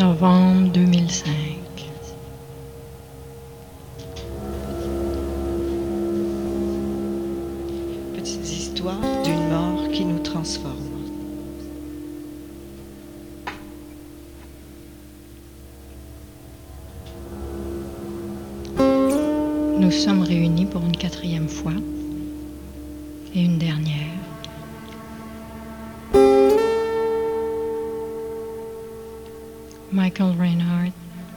novembre 2005. Petites histoires d'une mort qui nous transforme. Nous sommes réunis pour une 4e fois et une dernière. Michael Reinhardt,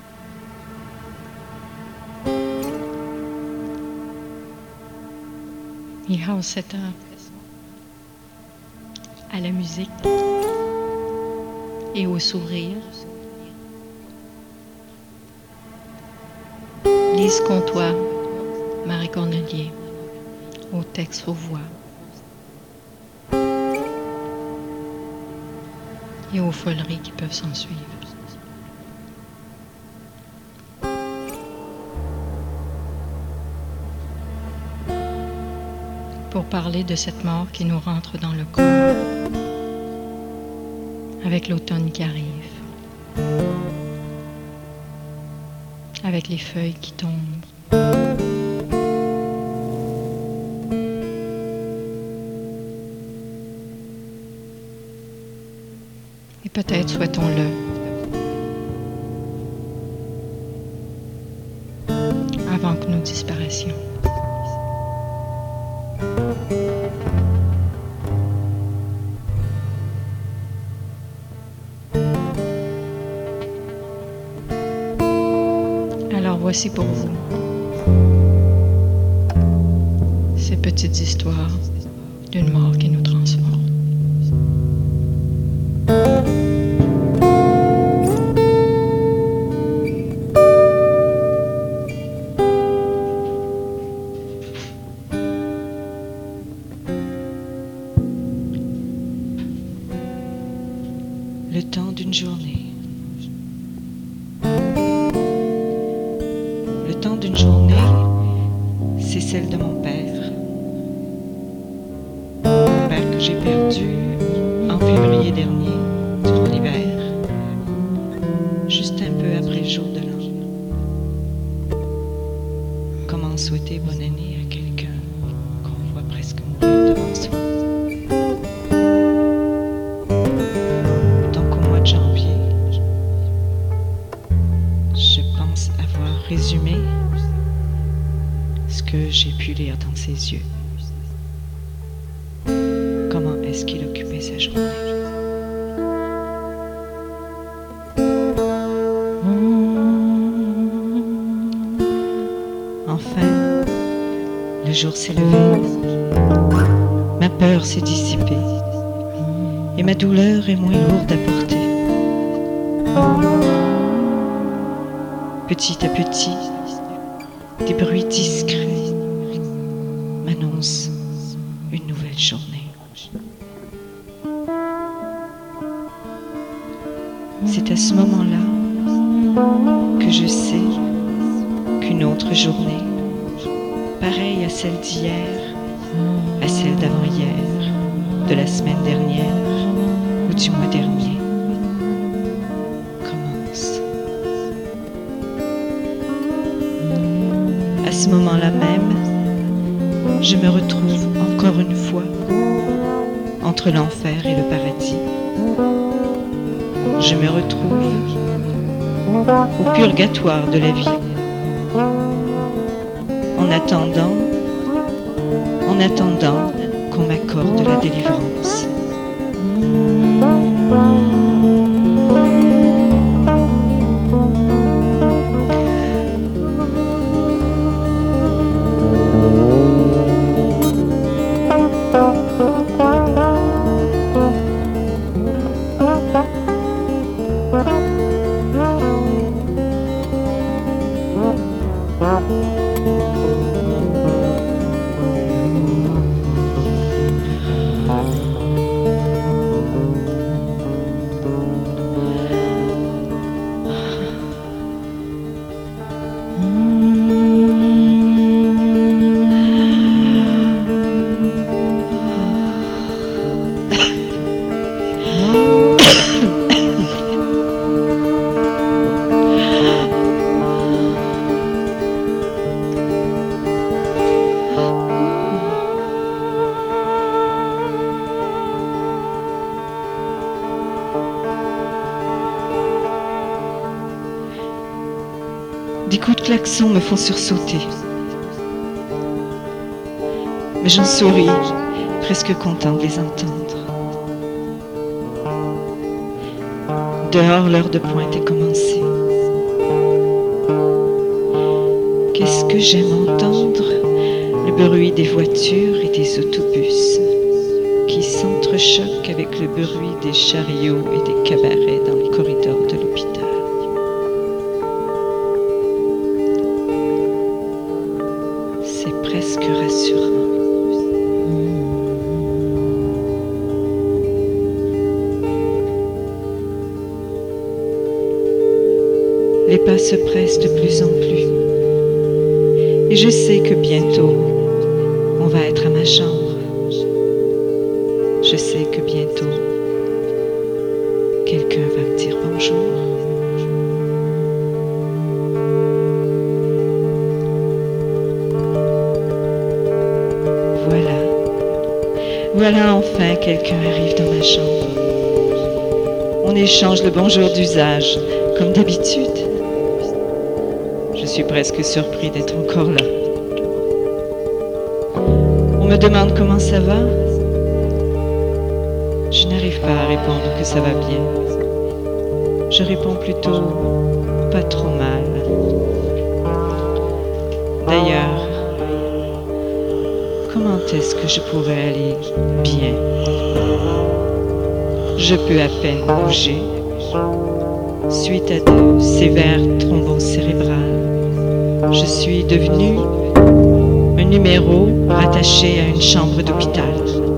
il house setup à la musique et au sourire. Lise Comtois, Marie Cornelier, au texte, aux voix et aux foleries qui peuvent s'en suivre. Pour parler de cette mort qui nous rentre dans le corps avec l'automne qui arrive, avec les feuilles qui tombent, et peut-être souhaitons-le avant que nous disparaissions. Alors voici pour vous ces petites histoires d'une mort qui nous transforme. Le temps d'une journée. Le temps d'une journée, c'est celle de mon père. Mon père que j'ai perdu en février dernier, durant l'hiver, juste un peu après le jour de l'an. Comment souhaiter bonne année à quelqu'un qu'on voit presque mourir devant soi? Janvier, je pense avoir résumé ce que j'ai pu lire dans ses yeux. Comment est-ce qu'il occupait sa journée? Enfin, le jour s'est levé, ma peur s'est dissipée et ma douleur est moins lourde à porter. Petit à petit, des bruits discrets m'annoncent une nouvelle journée. C'est à ce moment-là que je sais qu'une autre journée, pareille à celle d'hier, à celle d'avant-hier, de la semaine dernière ou du mois dernier, à ce moment-là même, je me retrouve encore une fois entre l'enfer et le paradis. Je me retrouve au purgatoire de la vie. En attendant qu'on m'accorde la délivrance. klaxons me font sursauter. Mais j'en souris, presque content de les entendre. Dehors, l'heure de pointe est commencée. Qu'est-ce que j'aime entendre le bruit des voitures et des autobus qui s'entrechoquent avec le bruit des chariots et des cabarets dans les corridors de l'hôpital. C'est presque rassurant. Les pas se pressent de plus en plus. Et je sais que bientôt, on va être à ma chambre. Je sais que bientôt, quelqu'un va me dire bonjour. Voilà enfin quelqu'un arrive dans ma chambre. On échange le bonjour d'usage, comme d'habitude. Je suis presque surpris d'être encore là. On me demande comment ça va. Je n'arrive pas à répondre que ça va bien. Je réponds plutôt pas trop mal. D'ailleurs, comment est-ce que je pourrais aller bien? Je peux à peine bouger suite à de sévères thromboses cérébrales. Je suis devenue un numéro rattaché à une chambre d'hôpital.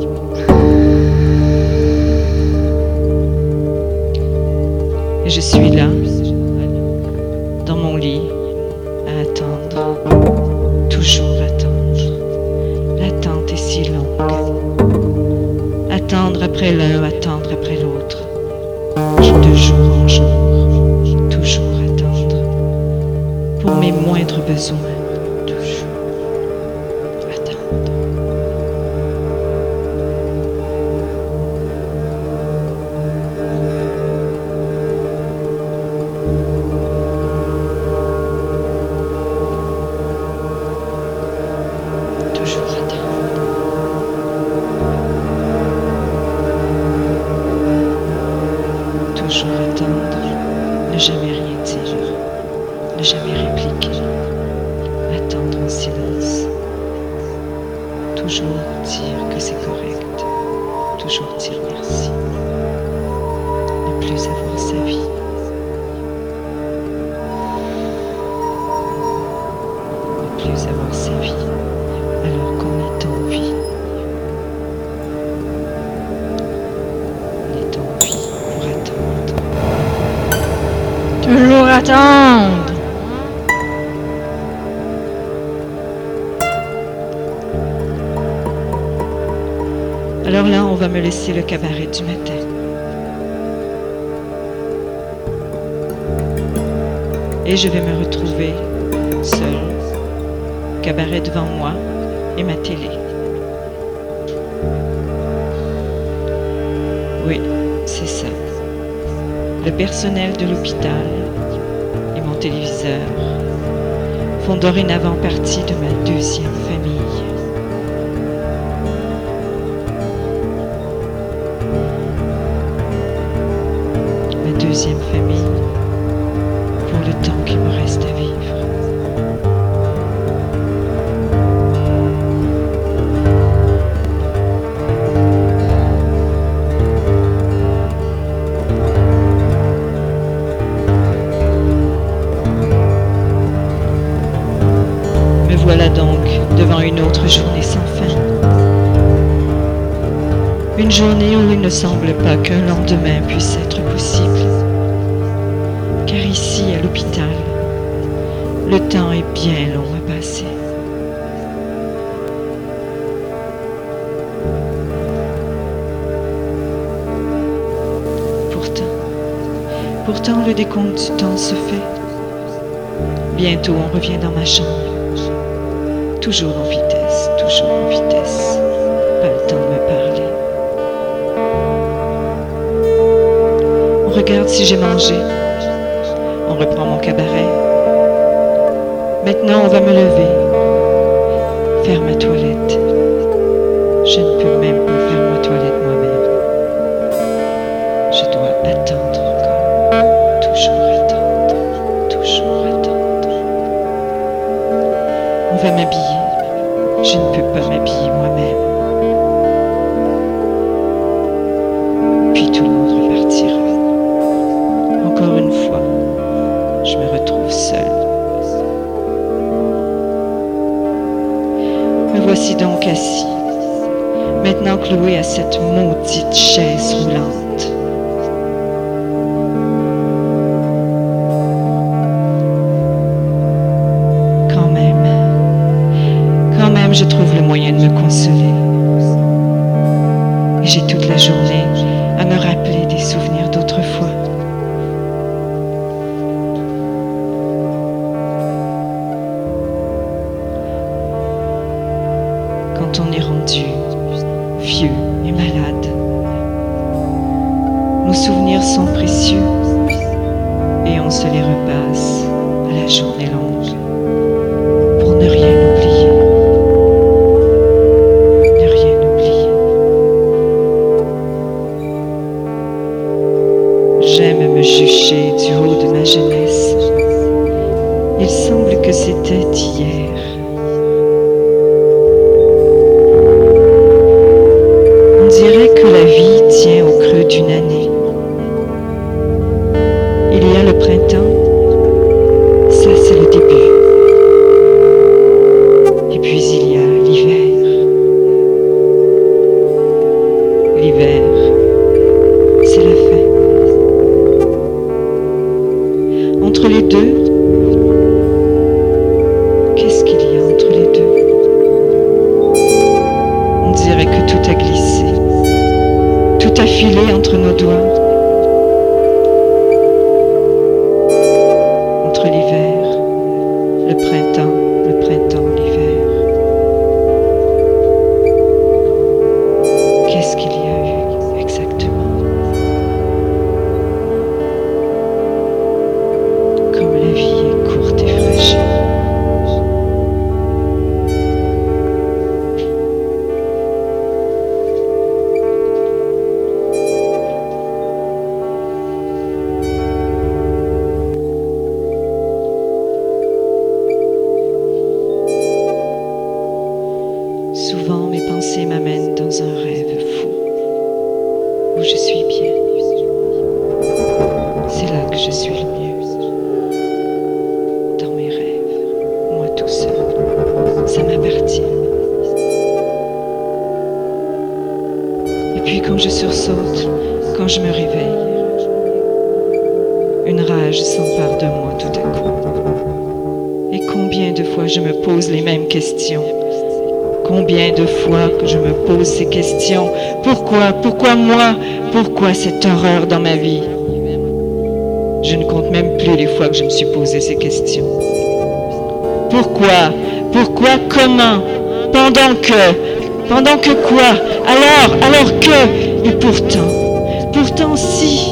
Et je suis là, dans mon lit, à attendre, toujours attendre. L'attente est si longue. Attendre après l'un, attendre après l'autre. De jour en jour, toujours attendre. Pour mes moindres besoins, toujours attendre. Toujours attendre. Toujours attendre, ne jamais rien dire, ne jamais répliquer, attendre en silence, toujours dire que c'est correct, toujours dire merci, ne plus avoir sa vie. Ne plus avoir sa vie alors qu'on est en vie. On est en vie pour attendre. Toujours attendre. Alors là, on va me laisser le cabaret du matin. Et je vais me retrouver seule, cabaret devant moi et ma télé. Oui, c'est ça. Le personnel de l'hôpital et mon téléviseur font dorénavant partie de ma deuxième famille. Ma deuxième famille pour le temps qu'il me reste à vivre. Voilà donc devant une autre journée sans fin. Une journée où il ne semble pas qu'un lendemain puisse être possible. Car ici, à l'hôpital, le temps est bien long à passer. Pourtant, le décompte du temps se fait. Bientôt, on revient dans ma chambre. Toujours en vitesse, toujours en vitesse. Pas le temps de me parler. On regarde si j'ai mangé. On reprend mon cabaret. vie moi-même. Puis tout le monde repartira. Encore une fois, je me retrouve seule. Me voici donc assis, maintenant cloué à cette maudite chaise roulante. Quand même, je trouve le moyen de me consoler. Et j'ai toute la journée à me rappeler des souvenirs d'autrefois. Quand on est rendu vieux et malade, nos souvenirs sont précieux et on se les repasse à la journée longue pour ne rien oublier. Ne rien oublier. J'aime me jucher du haut de ma jeunesse. Il semble que c'était hier. On dirait que la vie tient au creux d'une année. Il y a le printemps, ça c'est le début. Et puis il y a l'hiver. L'hiver, c'est la fin. Entre les deux, qu'est-ce qu'il y a entre les deux? On dirait que tout a glissé. Tout a filé entre nos doigts. Entre l'hiver, le printemps, l'hiver. Qu'est-ce qu'il y a eu exactement? Comme la vie est courte et fragile. Souvent, mes pensées m'amènent dans un rêve fou, où je suis bien. C'est là que je suis le mieux. Dans mes rêves, moi tout seul, ça m'appartient. Et puis quand je sursaute, quand je me réveille, une rage s'empare de moi tout à coup. Et combien de fois je me pose les mêmes questions? Combien de fois que je me pose ces questions? Pourquoi? Pourquoi moi? Pourquoi cette horreur dans ma vie? Je ne compte même plus les fois que je me suis posé ces questions. Pourquoi? Pourquoi? Comment? Pendant que? Pendant que quoi? Alors que? Et pourtant si.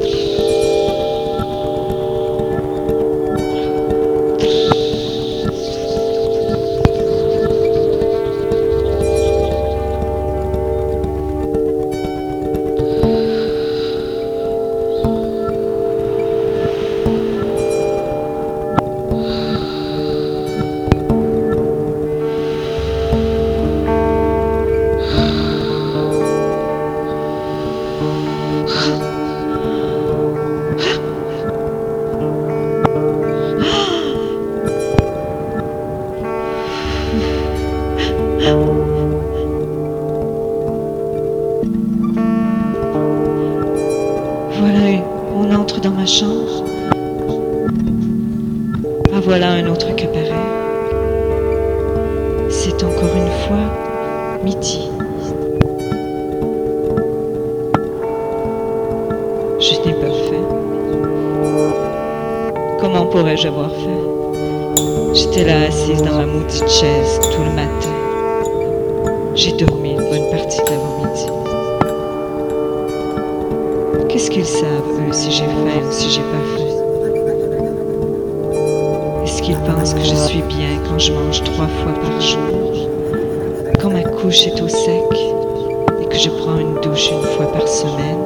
Voilà, on entre dans ma chambre. Ah, voilà un autre qui apparaît. C'est encore une fois midi. Je n'ai pas fait. Comment pourrais-je avoir fait? J'étais là assise dans ma maudite chaise tout le matin. J'ai dormi une bonne partie de l'avant-midi. Qu'est-ce qu'ils savent, eux, si j'ai faim ou si j'ai pas faim? Est-ce qu'ils pensent que je suis bien quand je mange 3 fois par jour, quand ma couche est au sec et que je prends une douche une fois par semaine?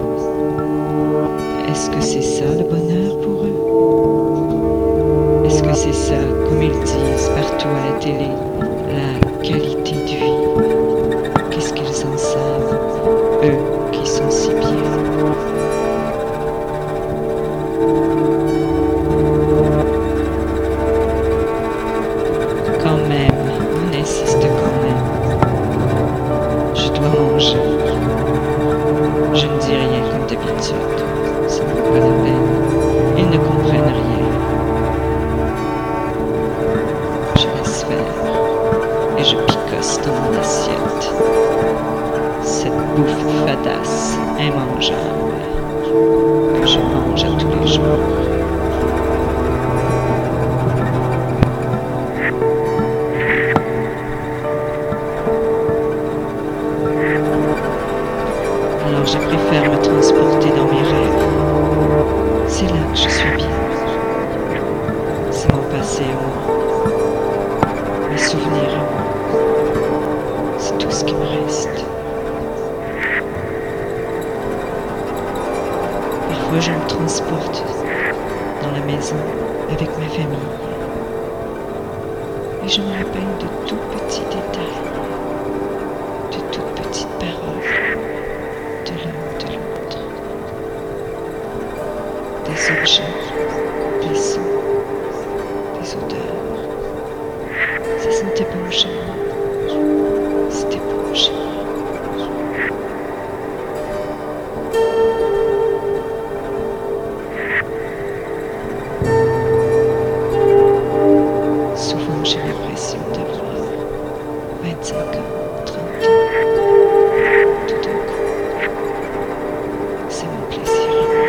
Est-ce que c'est ça le bonheur pour eux? Est-ce que c'est ça, comme ils disent partout à la télé, la qualité de vie? Qu'est-ce qu'ils en savent, eux qui sont si bien? Quand même, on insiste quand même. Je dois manger. Je ne dis rien comme d'habitude. Ça ne vaut pas la peine. Ils ne comprennent rien. Je laisse faire et je picosse dans mon assiette. Cette bouffe fadasse, immangeable, que je mange à tous les jours. Alors je préfère me transporter dans mes rêves. C'est là que je suis bien. C'est mon passé à moi. Mes souvenirs à moi. C'est tout ce qui me reste. Parfois je me transporte dans la maison avec ma famille. Et je me rappelle de tout petits détails, de toutes petites paroles, de l'un de l'autre, des objets, des sons, des odeurs. Ça sentait bon chez moi, c'était bon chez moi. Souvent j'ai l'impression d'avoir 25 ans, 30 ans, tout d'un coup. C'est mon plaisir à moi.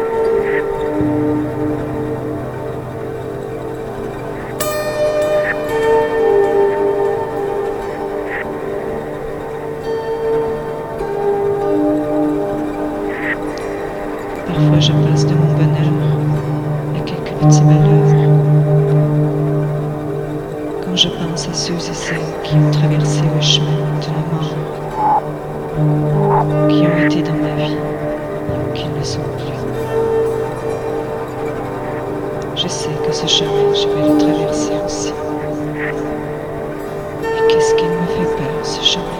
Parfois je passe de mon bonheur à quelques petits malheurs. Quand je pense à ceux et celles qui ont traversé le chemin de la mort, qui ont été dans ma vie ou qui ne le sont plus, je sais que ce chemin, je vais le traverser aussi. Et qu'est-ce qu'il me fait peur, ce chemin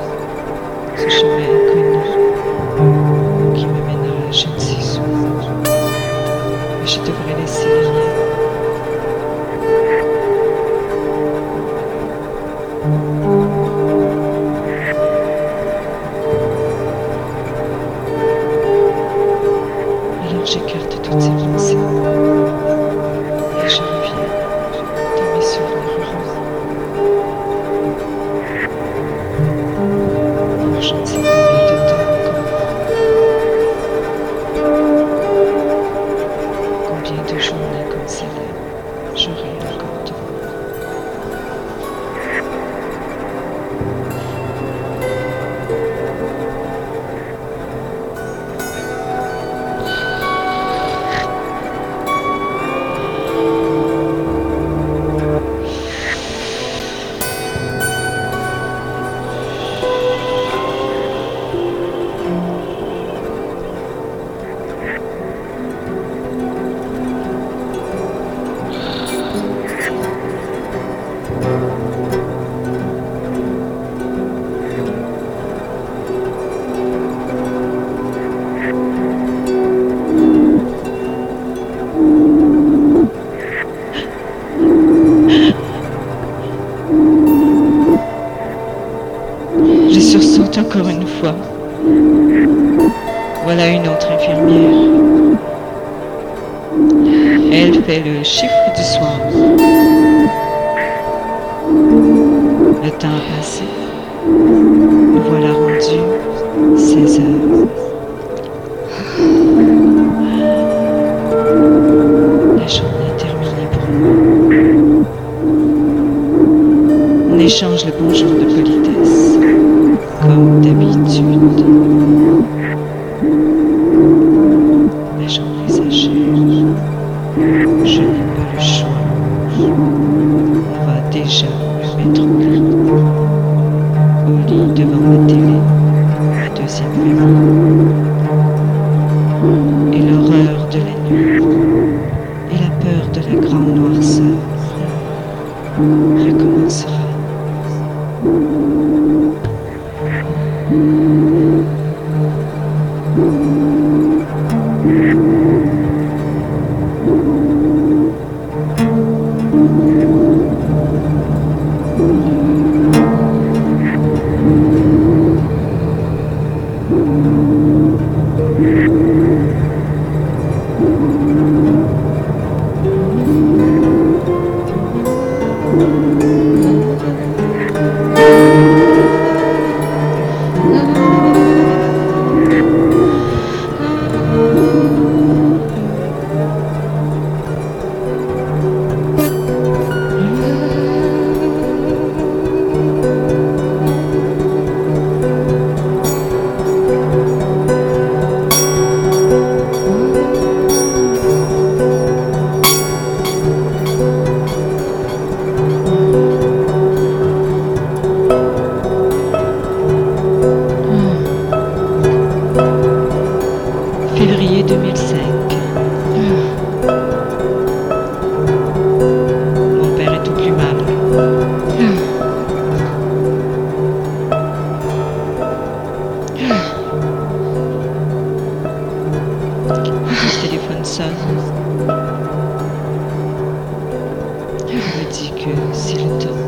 inconnu, qui me mènera je ne sais où. Mais je devrais laisser les miens. Alors j'écarte toutes ces pensées et je reviens dans mes souvenirs heureux. Pour je ne sais combien de temps encore. Combien de journées comme celle-là j'aurai encore devant moi. notre infirmière. Elle fait le chiffre du soir. Le temps a passé. Nous voilà rendus 16 heures. La journée est terminée pour nous. On échange le bonjour de politesse, comme d'habitude. La journée s'achève. Je n'ai pas le choix. On va déjà me mettre au lit. Au lit devant ma télé, ma deuxième famille. Et l'horreur de la nuit et la peur de la grande noirceur recommencera. Février 2005. Mon père est au plus mal. Le téléphone sonne. On me dit que c'est le temps.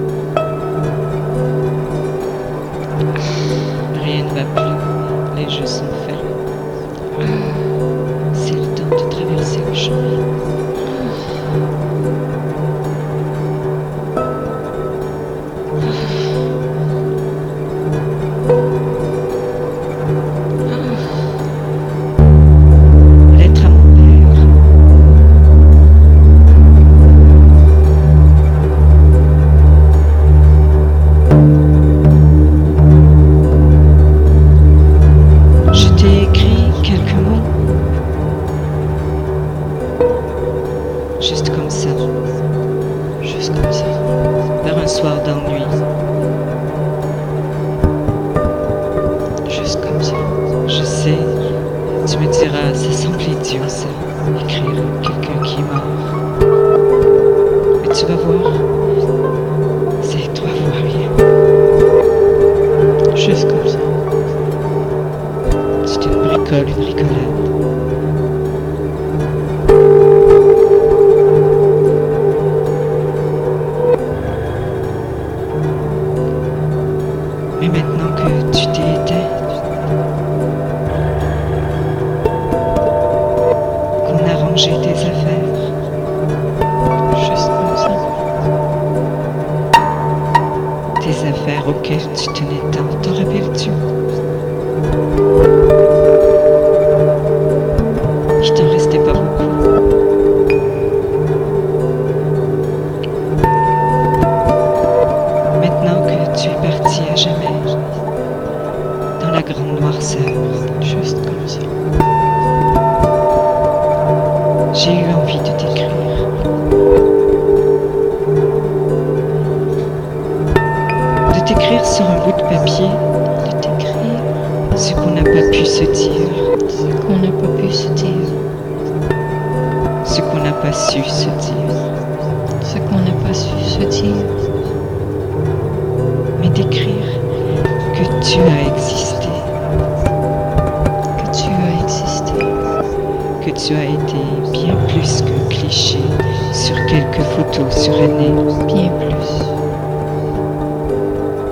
Rien ne va plus. Les jeux sont faits. C'est le temps de traverser le champ. Lettre à mon père. Je t'ai écrit quelques mots. Juste comme ça. Juste comme ça. Vers un soir d'ennui. Juste comme ça. Je sais, tu me diras, ça semble idiot ça, écrire à quelqu'un qui est mort. Mais tu vas voir, c'est toi voir rien. Juste comme ça. Tu te bricoles une bricolade. Mais maintenant que tu t'es éteint, qu'on a rangé tes affaires, juste comme ça, tes affaires auxquelles tu tenais tant, t'en rappelles-tu? Il t'en restait pas beaucoup. Maintenant que tu es parti à jamais, dans la grande noirceur, juste comme ça, j'ai eu envie de t'écrire. De t'écrire sur un bout de papier, de t'écrire ce qu'on n'a pas pu se dire, Ce qu'on n'a pas pu se dire, ce qu'on n'a pas su se dire, ce qu'on n'a pas su se dire, mais d'écrire que tu as existé, que tu as existé, que tu as été bien plus qu'un cliché sur quelques photos surannées, bien plus.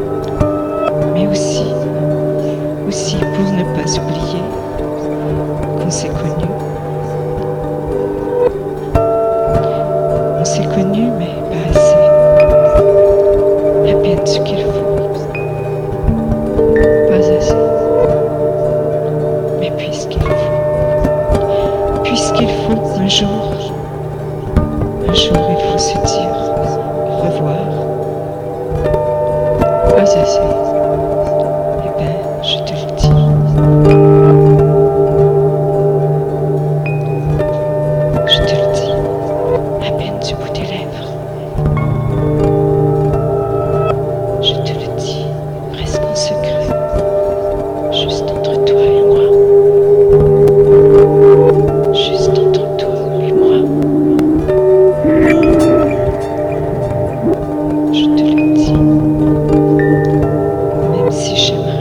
mais aussi pour ne pas oublier s'est connus. On s'est connus, mais pas assez. À peine ce qu'il faut. Pas assez. Mais puisqu'il faut. Puisqu'il faut un jour il faut se dire au revoir. Pas assez. Eh ben, je te le dis. Je te le dis, à peine du bout des lèvres. Je te le dis, presque en secret, juste entre toi et moi. Juste entre toi et moi. Je te le dis, même si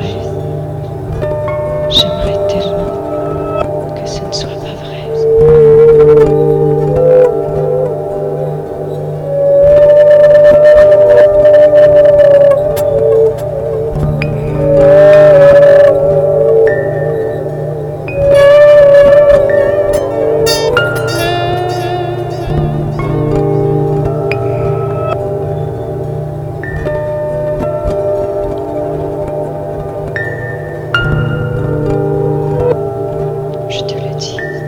j'aimerais tellement que ce ne soit pas vrai. Je te le dis.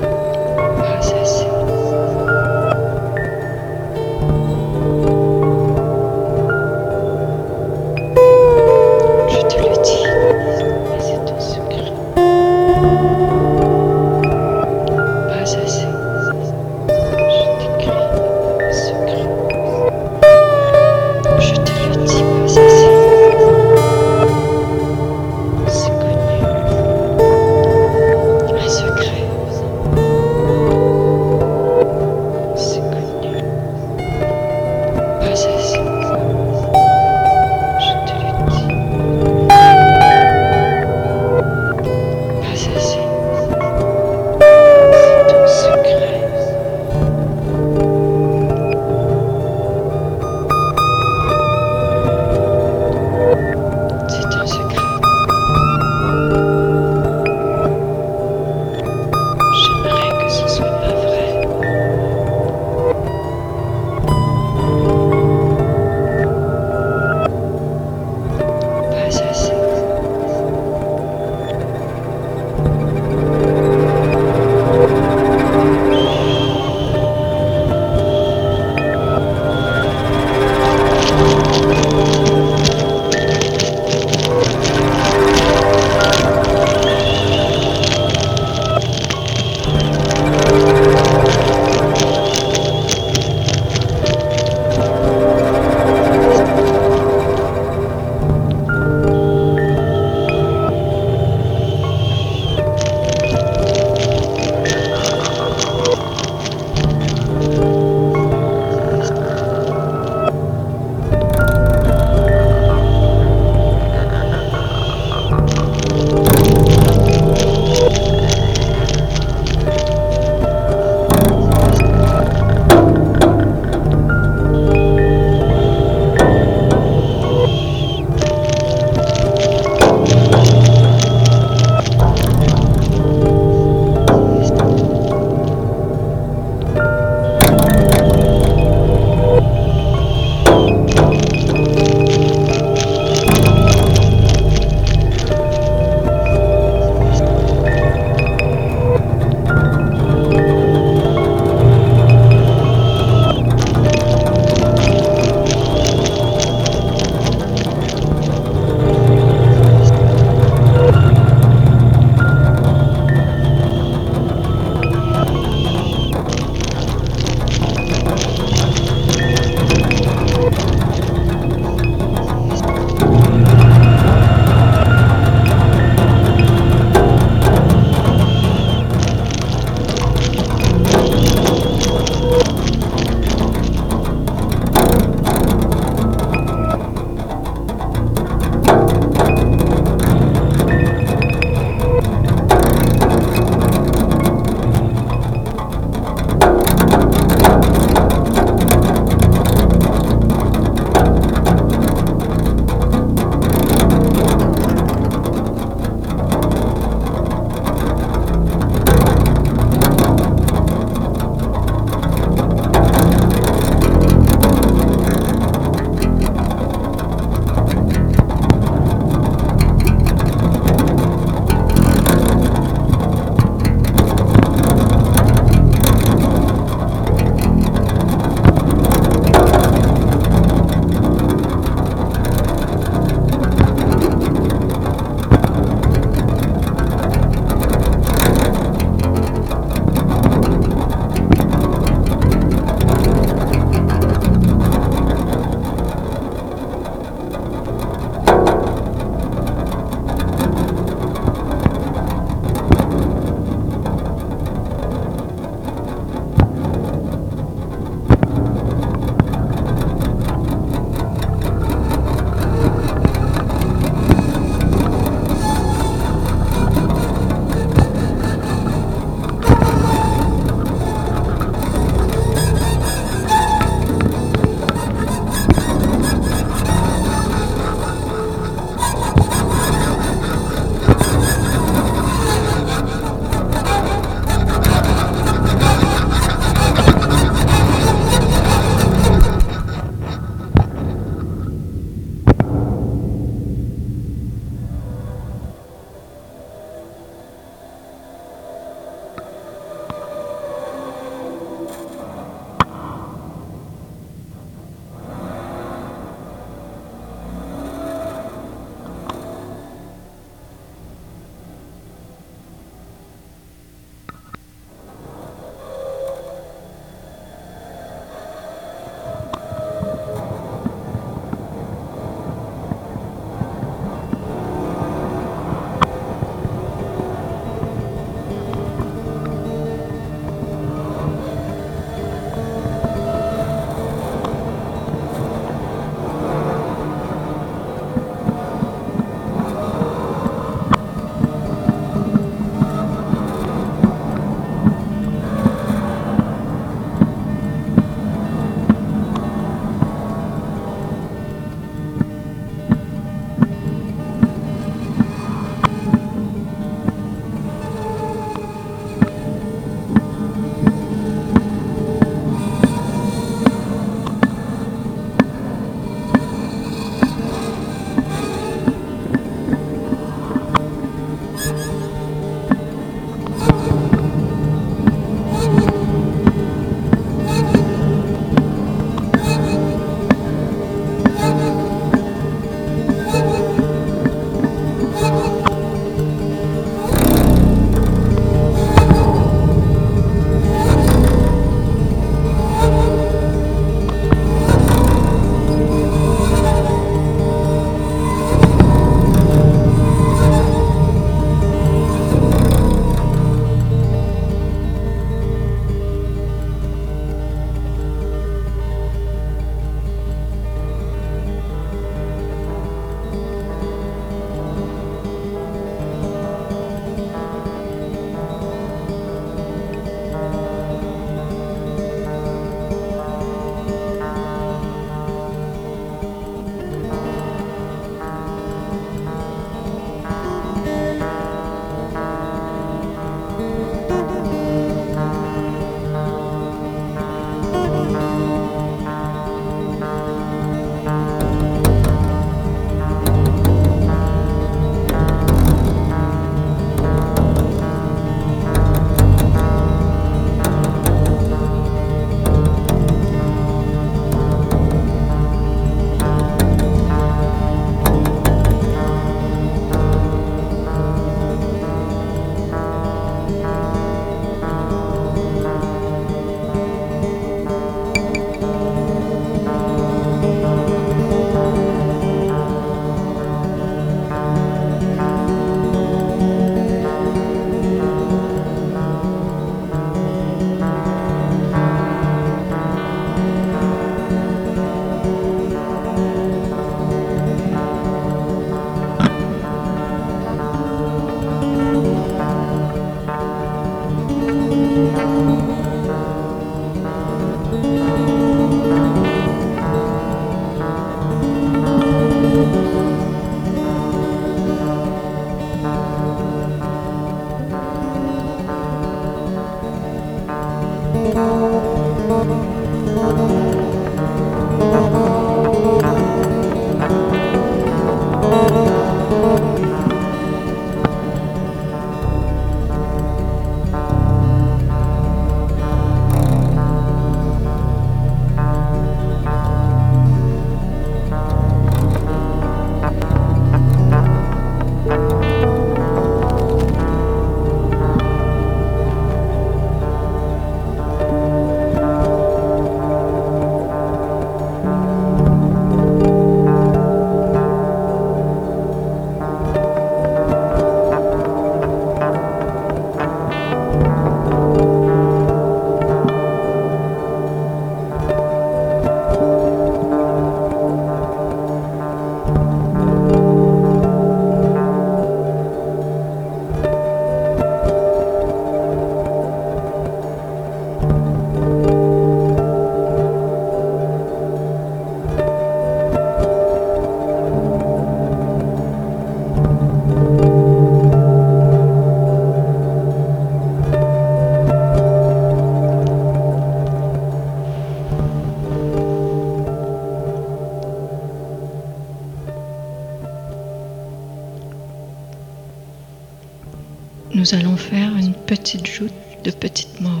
nous allons faire une petite joute de petites morts.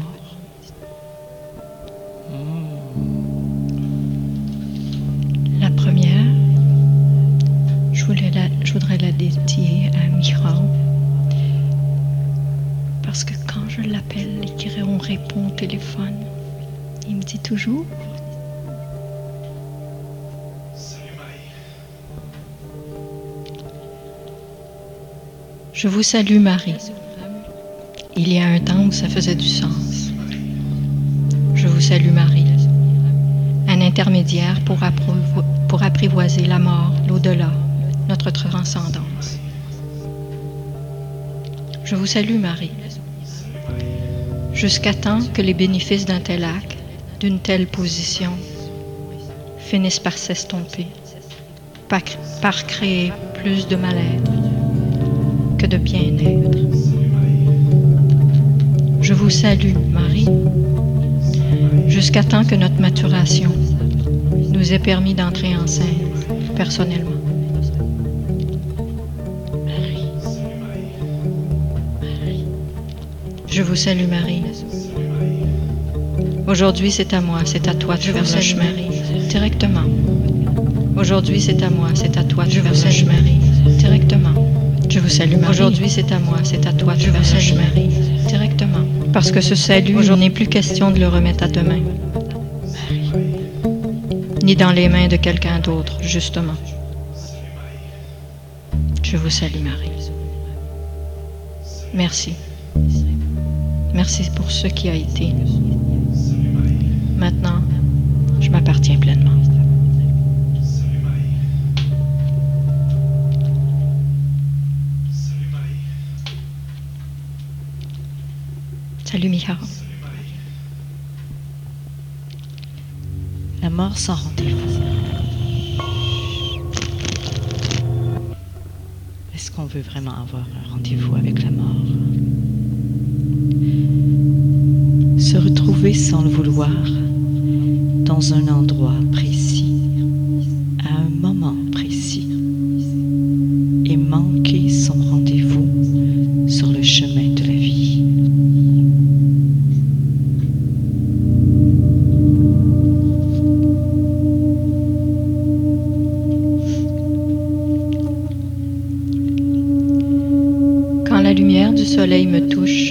La première, je voudrais la dédier à Mira. Parce que quand je l'appelle et qu'on répond au téléphone, il me dit toujours « Je vous salue Marie. » Il y a un temps où ça faisait du sens. Je vous salue Marie. Un intermédiaire pour apprivoiser la mort, l'au-delà, notre transcendance. Je vous salue Marie. Jusqu'à temps que les bénéfices d'un tel acte, d'une telle position, finissent par s'estomper, par créer plus de mal-être que de bien-être. Je vous salue, Marie, jusqu'à temps que notre maturation nous ait permis d'entrer en scène personnellement. Je vous salue, Marie. Aujourd'hui, c'est à moi, c'est à toi de faire le chemin directement. Aujourd'hui, c'est à moi, c'est à toi de faire le chemin directement. Je vous salue, Marie. Aujourd'hui, c'est à moi, c'est à toi de faire le chemin directement. Parce que ce salut, il n'est plus question de le remettre à demain. Ni dans les mains de quelqu'un d'autre, justement. Je vous salue, Marie. Merci. Merci pour ce qui a été. Maintenant, je m'appartiens pleinement. Salut Miha. La mort sans rendez-vous. Est-ce qu'on veut vraiment avoir un rendez-vous avec la mort? Se retrouver sans le vouloir dans un endroit précis, à un moment précis, et manquer son rendez-vous sur le chemin de la vie. Quand la lumière du soleil me touche,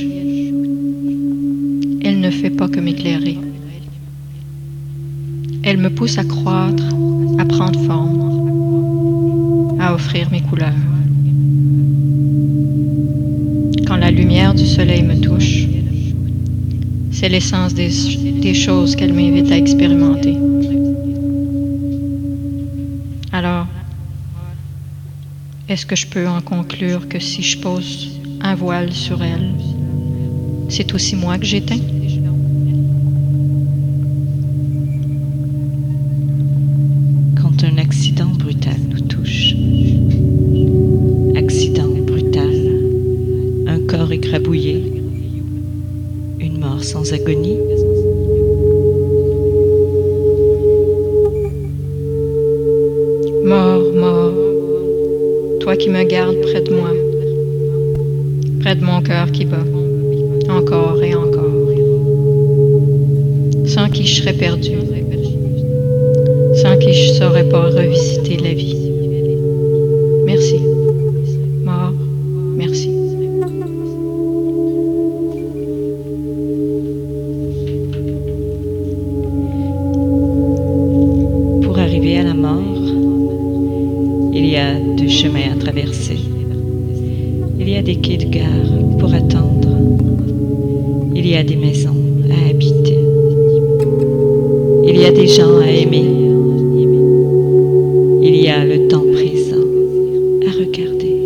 elle ne fait pas que m'éclairer. Elle me pousse à croître, à prendre forme, à offrir mes couleurs. Quand la lumière du soleil me touche, c'est l'essence des choses qu'elle m'invite à expérimenter. Alors, est-ce que je peux en conclure que si je pose un voile sur elle, c'est aussi moi que j'éteins? Quand un accident brutal nous touche, accident brutal, un corps écrabouillé, une mort sans agonie, Mort, mort, toi qui me gardes près de moi, près de mon cœur qui bat, encore et encore, sans qui je serais perdu, sans qui je ne saurais pas revisiter la vie. Merci, mort, merci. Pour arriver à la mort, il y a deux chemins à traverser. Il y a des quais de gare pour attendre. Il y a des maisons à habiter. Il y a des gens à aimer. Il y a le temps présent à regarder.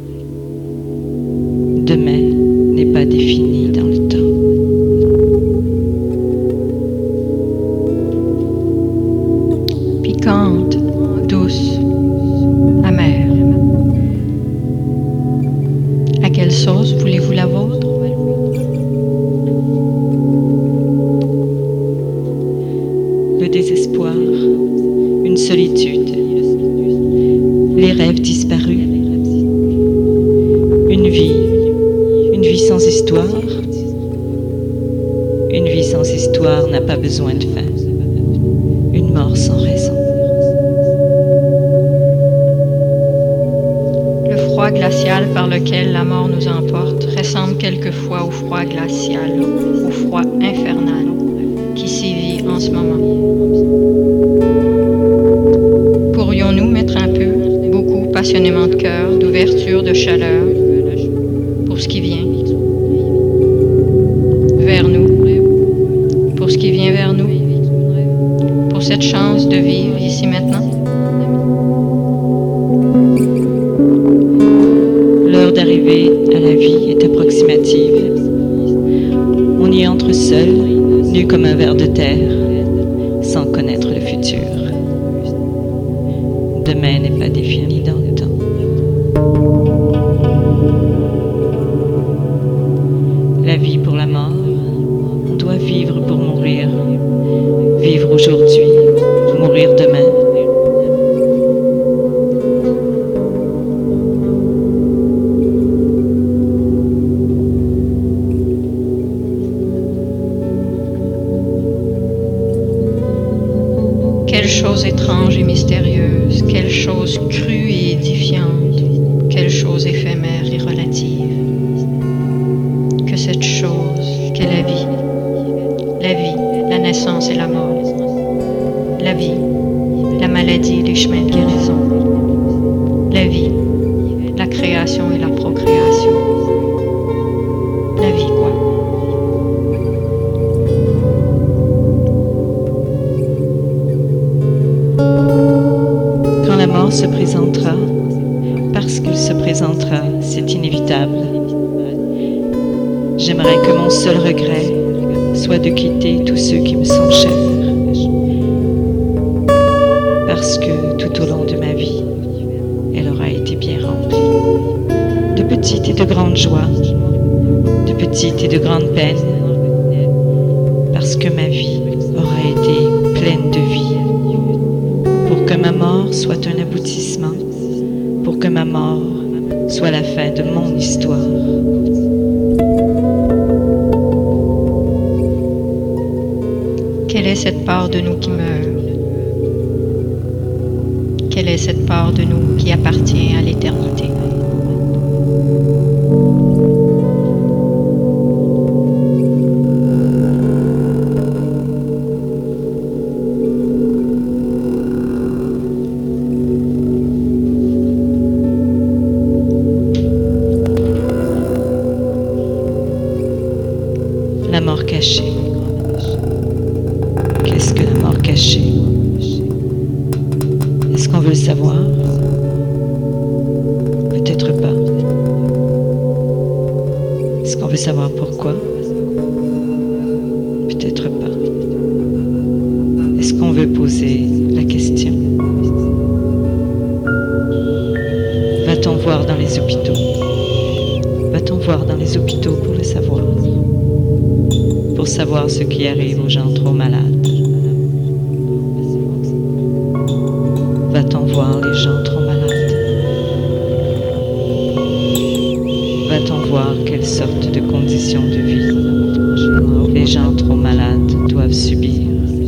Demain n'est pas défini dans le temps. Piquante, douce, amère. À quelle sauce voulez-vous la vôtre? Le désespoir, une solitude, les rêves disparus, une vie histoire. Une vie sans histoire n'a pas besoin de fin. Une mort sans raison. Le froid glacial par lequel la mort nous emporte ressemble quelquefois au froid glacial, au froid infernal qui sévit en ce moment. Pourrions-nous mettre un peu, beaucoup passionnément de cœur, d'ouverture, de chaleur pour ce qui vient vers nous, pour ce qui vient vers nous, pour cette chance de vivre ici maintenant? L'heure d'arriver à la vie est approximative. On y entre seul, nu comme un ver de terre, sans connaître le futur. Demain n'est pas défini dans le temps. La vie pour la mort, on doit vivre pour mourir. Vivre aujourd'hui, mourir demain. Quelle chose étrange et mystérieuse, quelle chose crue et édifiante, quelle chose éphémère et relative. Que cette chose qu'est la vie, la naissance et la mort, la vie, la maladie et les chemins de guérison, la vie, la création et la procréation, la vie quoi. Quand la mort se présentera, parce qu'il se présentera, c'est inévitable. J'aimerais que mon seul regret soit de quitter tous ceux qui me sont chers. Parce que tout au long de ma vie, elle aura été bien remplie. De petites et de grandes joies, de petites et de grandes peines. Parce que ma vie aura été pleine de vie. Pour que ma mort soit un aboutissement, pour que ma mort soit la fin de mon histoire. Quelle est cette part de nous qui meurt? Quelle est cette part de nous qui appartient à l'éternité? La mort cachée. Qu'est-ce que la mort cachée? Est-ce qu'on veut le savoir? Peut-être pas. Est-ce qu'on veut savoir pourquoi? Peut-être pas. Est-ce qu'on veut poser la question? Va-t-on voir dans les hôpitaux? Va-t-on voir dans les hôpitaux pour le savoir? Pour savoir ce qui arrive aux gens trop malades. Va-t-on voir les gens trop malades? Va-t-on voir quelle sorte de conditions de vie les gens trop malades doivent subir?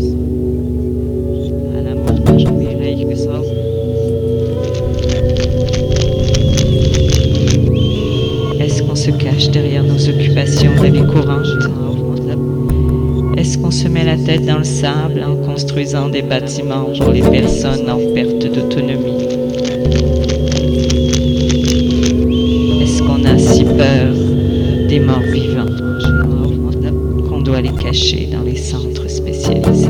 Est-ce qu'on se cache derrière nos occupations de la vie courante? Est-ce qu'on se met la tête dans le sable en construisant des bâtiments pour les personnes en perte d'autonomie? Est-ce qu'on a si peur des morts vivants qu'on doit les cacher dans les centres spécialisés?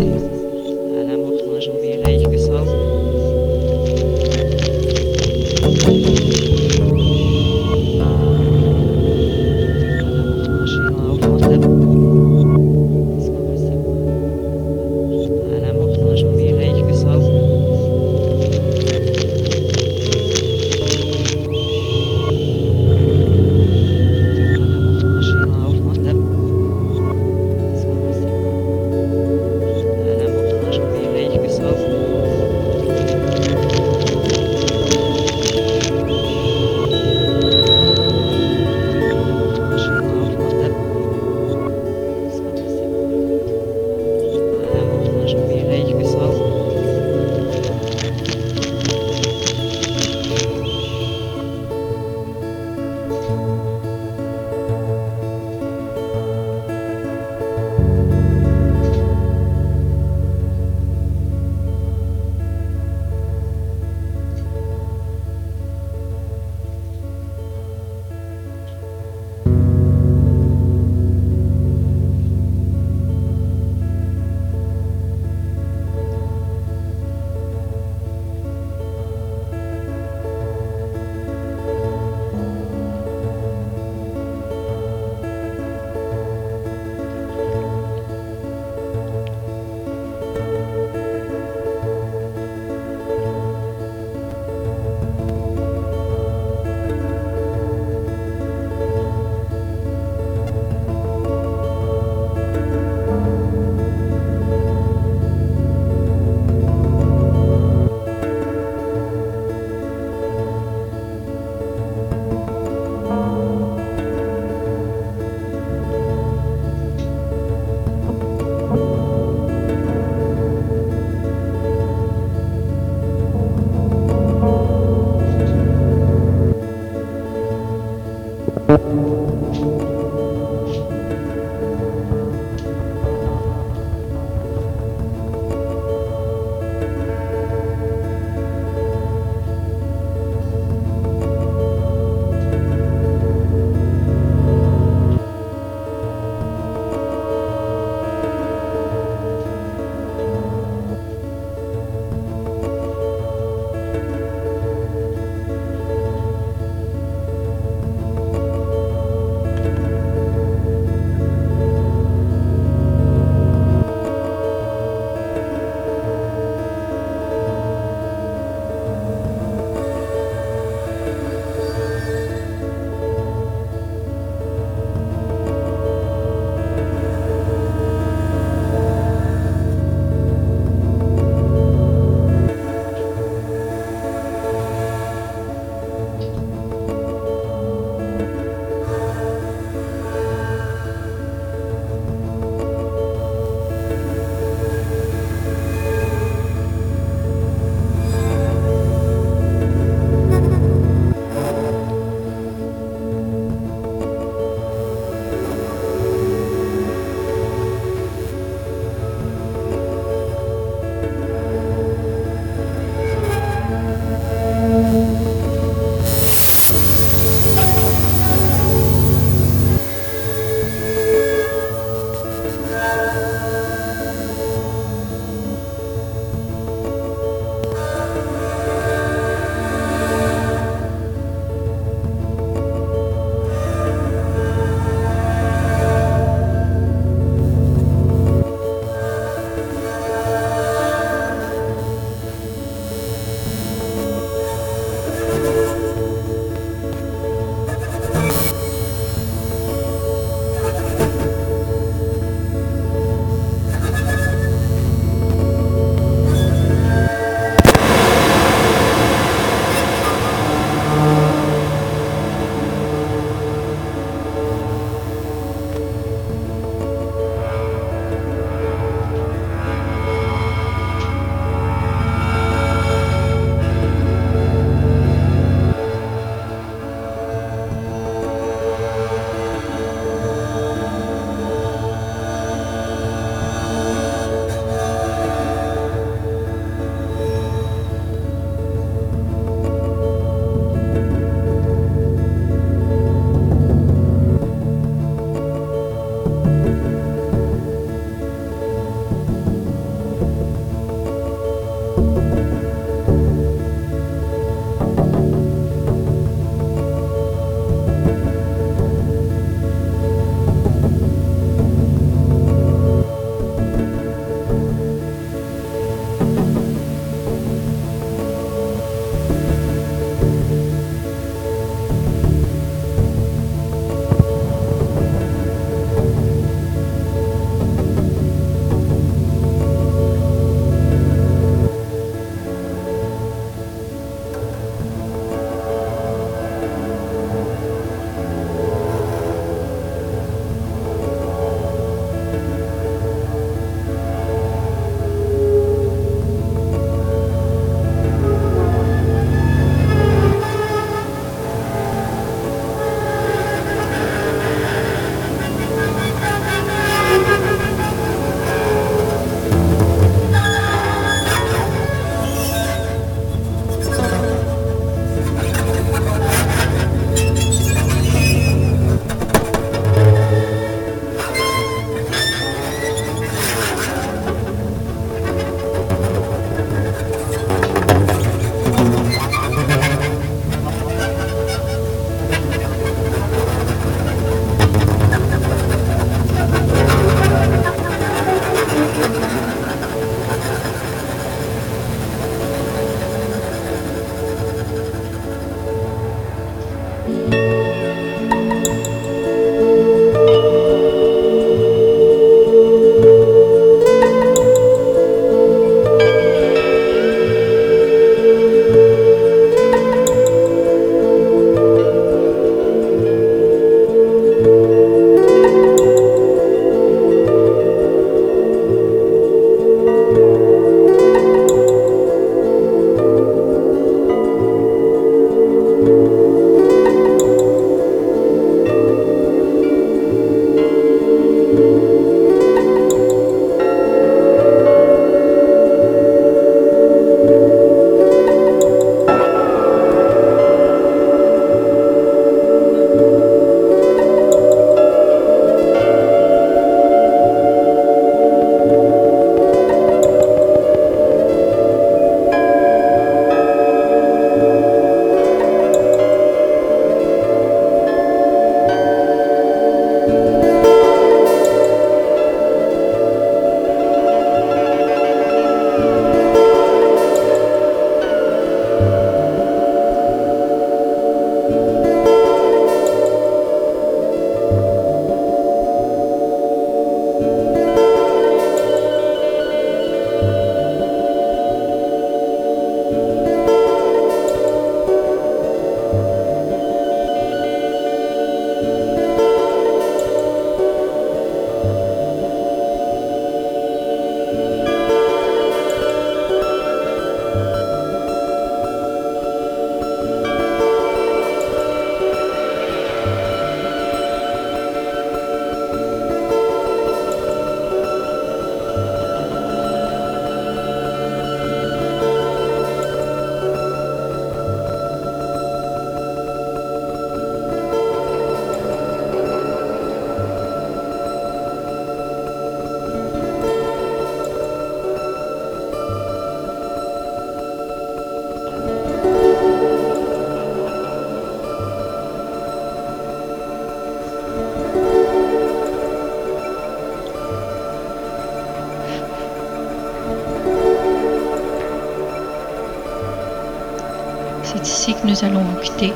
C'est ici que nous allons vous quitter.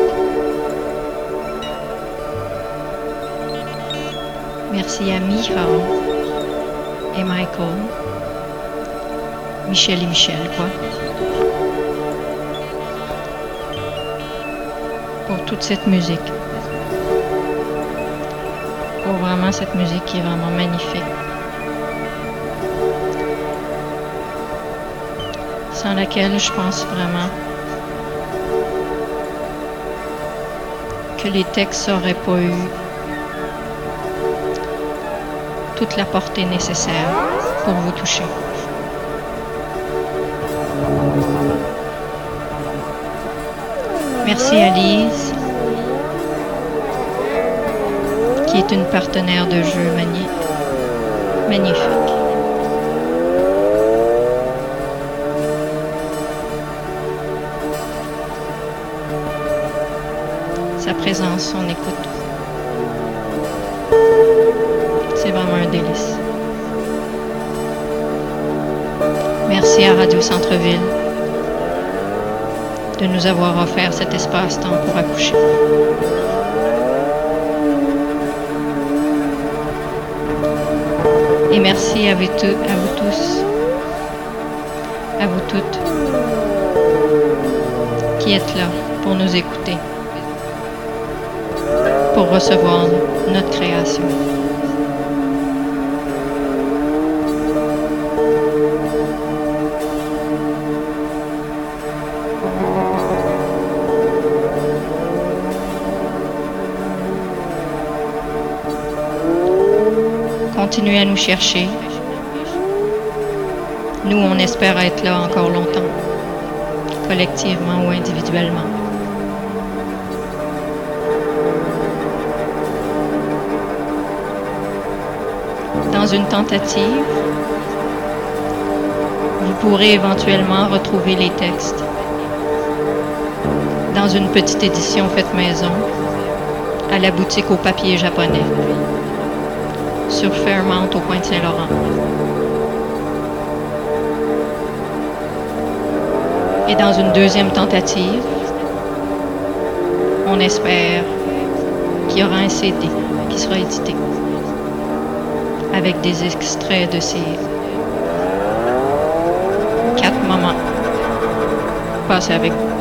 Merci à Michal et Michael. Michel et Michel, quoi. Pour toute cette musique. Pour vraiment cette musique qui est vraiment magnifique. Sans laquelle je pense vraiment que les textes n'auraient pas eu toute la portée nécessaire pour vous toucher. Merci à Lise, qui est une partenaire de jeu magnifique. Sa présence, son écoute, c'est vraiment un délice. Merci à Radio Centre-Ville de nous avoir offert cet espace-temps pour accoucher. Et merci à vous tous, à vous toutes, qui êtes là pour nous écouter, pour recevoir notre création. Continuez à nous chercher. Nous, on espère être là encore longtemps, collectivement ou individuellement. Dans une tentative, vous pourrez éventuellement retrouver les textes dans une petite édition faite maison à la boutique au papier japonais sur Fairmount au Pointe-Saint-Laurent. Et dans une deuxième tentative, on espère qu'il y aura un CD qui sera édité avec des extraits de ces 4 moments passés avec vous.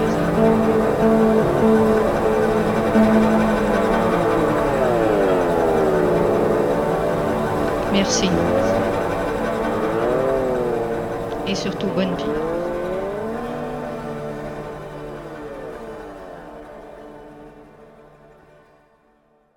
Merci. Et surtout, bonne vie.